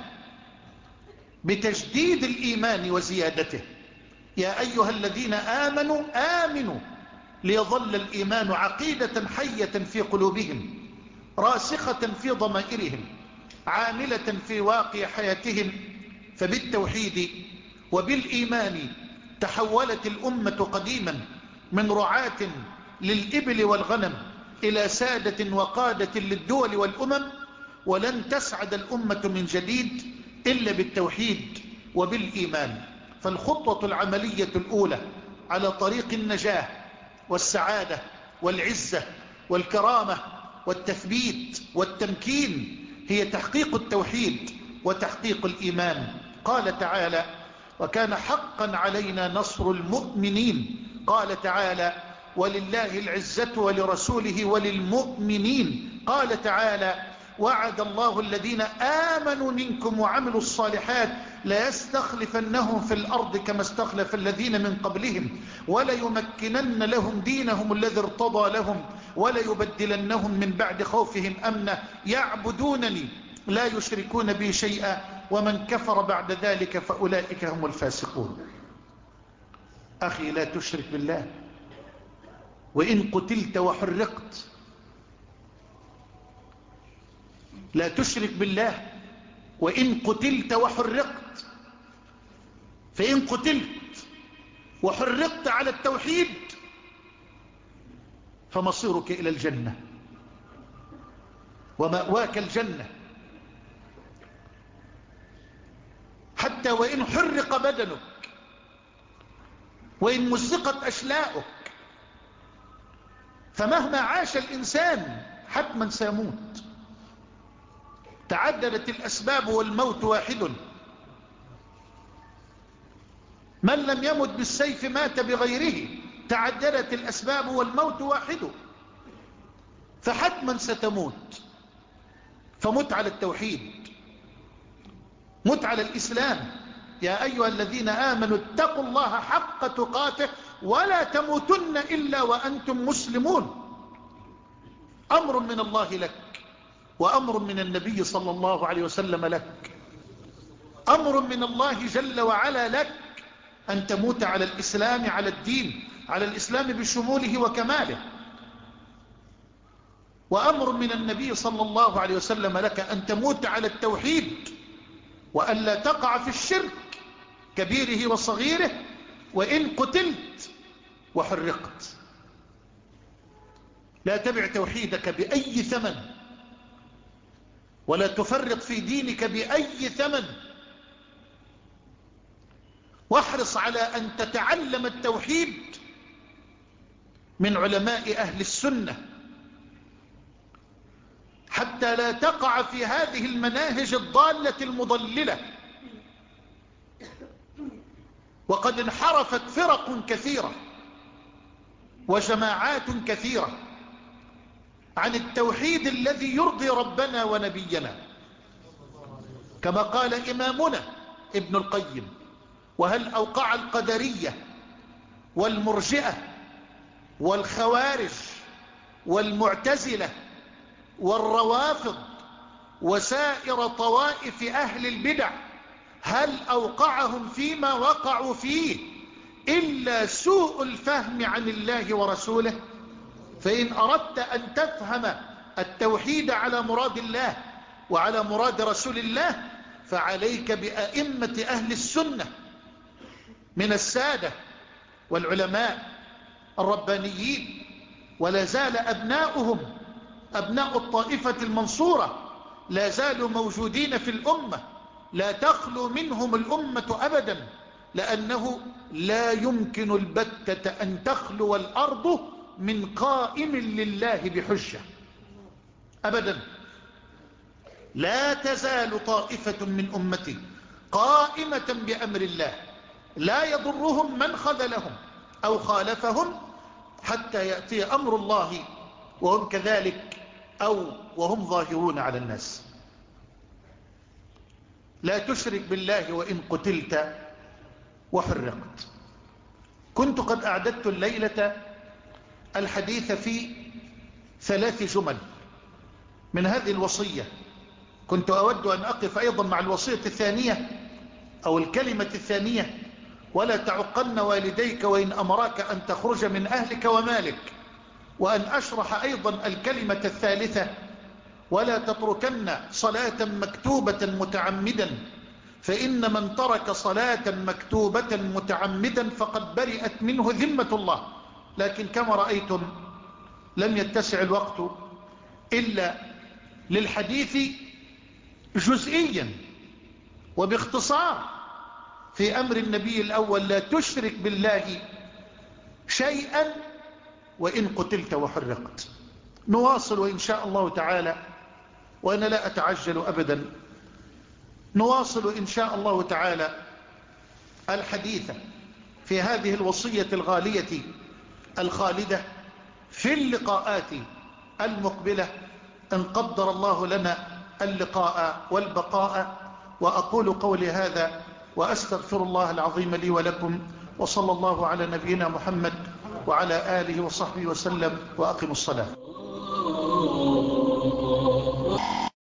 بتجديد الإيمان وزيادته. يا أيها الذين آمنوا آمنوا ليظل الإيمان عقيدة حية في قلوبهم راسخة في ضمائرهم عاملة في واقع حياتهم. فبالتوحيد وبالإيمان تحولت الأمة قديما من رعاة للإبل والغنم إلى سادة وقادة للدول والأمم، ولن تسعد الأمة من جديد إلا بالتوحيد وبالإيمان. فالخطوة العملية الأولى على طريق النجاة والسعادة والعزة والكرامة والتثبيت والتمكين هي تحقيق التوحيد وتحقيق الإيمان. قال تعالى: وكان حقا علينا نصر المؤمنين. قال تعالى: ولله العزة ولرسوله وللمؤمنين. قال تعالى: وعد الله الذين آمنوا منكم وعملوا الصالحات ليستخلفنهم في الأرض كما استخلف الذين من قبلهم وليمكنن لهم دينهم الذي ارتضى لهم وليبدلنهم من بعد خوفهم أمنا يعبدونني لا يشركون بي شيئا ومن كفر بعد ذلك فأولئك هم الفاسقون. أخي لا تشرك بالله، وإن قتلت وحرقت. لا تشرك بالله وإن قتلت وحرقت. فإن قتلت وحرقت على التوحيد فمصيرك إلى الجنة ومأواك الجنة، حتى وإن حرق بدنك وإن مزقت أشلاؤك. فمهما عاش الإنسان حتما سيموت. تعددت الأسباب والموت واحد. من لم يمت بالسيف مات بغيره. تعددت الأسباب والموت واحد، فحتما ستموت. فمت على التوحيد، مت على الإسلام. يا أيها الذين آمنوا اتقوا الله حق تقاته ولا تموتن إلا وأنتم مسلمون. أمر من الله لك وأمر من النبي صلى الله عليه وسلم لك. أمر من الله جل وعلا لك أن تموت على الإسلام، على الدين، على الإسلام بشموله وكماله. وأمر من النبي صلى الله عليه وسلم لك أن تموت على التوحيد وأن لا تقع في الشرك كبيره وصغيره وإن قتلت وحرقت. لا تبع توحيدك بأي ثمن، ولا تفرط في دينك بأي ثمن. واحرص على أن تتعلم التوحيد من علماء أهل السنة حتى لا تقع في هذه المناهج الضالة المضللة. وقد انحرفت فرق كثيرة وجماعات كثيرة عن التوحيد الذي يرضي ربنا ونبينا، كما قال إمامنا ابن القيم: وهل أوقع القدرية والمرجئة والخوارج والمعتزلة والروافض وسائر طوائف أهل البدع، هل أوقعهم فيما وقعوا فيه إلا سوء الفهم عن الله ورسوله؟ فإن أردت أن تفهم التوحيد على مراد الله وعلى مراد رسول الله فعليك بأئمة أهل السنة من السادة والعلماء الربانيين، ولا زال أبناؤهم أبناء الطائفة المنصورة لا زالوا موجودين في الأمة، لا تخلو منهم الأمة أبدا، لأنه لا يمكن البتة أن تخلو الأرض من قائم لله بحجة أبدا. لا تزال طائفة من أمتي قائمة بأمر الله لا يضرهم من خذلهم أو خالفهم حتى يأتي أمر الله وهم كذلك أو وهم ظاهرون على الناس. لا تشرك بالله وإن قتلت وحرقت. كنت قد أعددت الليلة الحديث في ثلاث جمل من هذه الوصية. كنت أود أن أقف أيضا مع الوصية الثانية أو الكلمة الثانية: ولا تعقن والديك وإن أمراك أن تخرج من أهلك ومالك، وأن أشرح أيضا الكلمة الثالثة: ولا تتركن صلاة مكتوبة متعمدا، فإن من ترك صلاة مكتوبة متعمدا فقد برئت منه ذمة الله. لكن كما رأيتم لم يتسع الوقت إلا للحديث جزئيا وباختصار في أمر النبي الأول: لا تشرك بالله شيئا وإن قتلت وحرقت. نواصل إن شاء الله تعالى، وأنا لا أتعجل أبدا، نواصل إن شاء الله تعالى الحديث في هذه الوصية الغالية الخالدة في اللقاءات المقبلة إن قدر الله لنا اللقاء والبقاء. وأقول قولي هذا وأستغفر الله العظيم لي ولكم، وصلى الله على نبينا محمد وعلى آله وصحبه وسلم، وأقم الصلاة.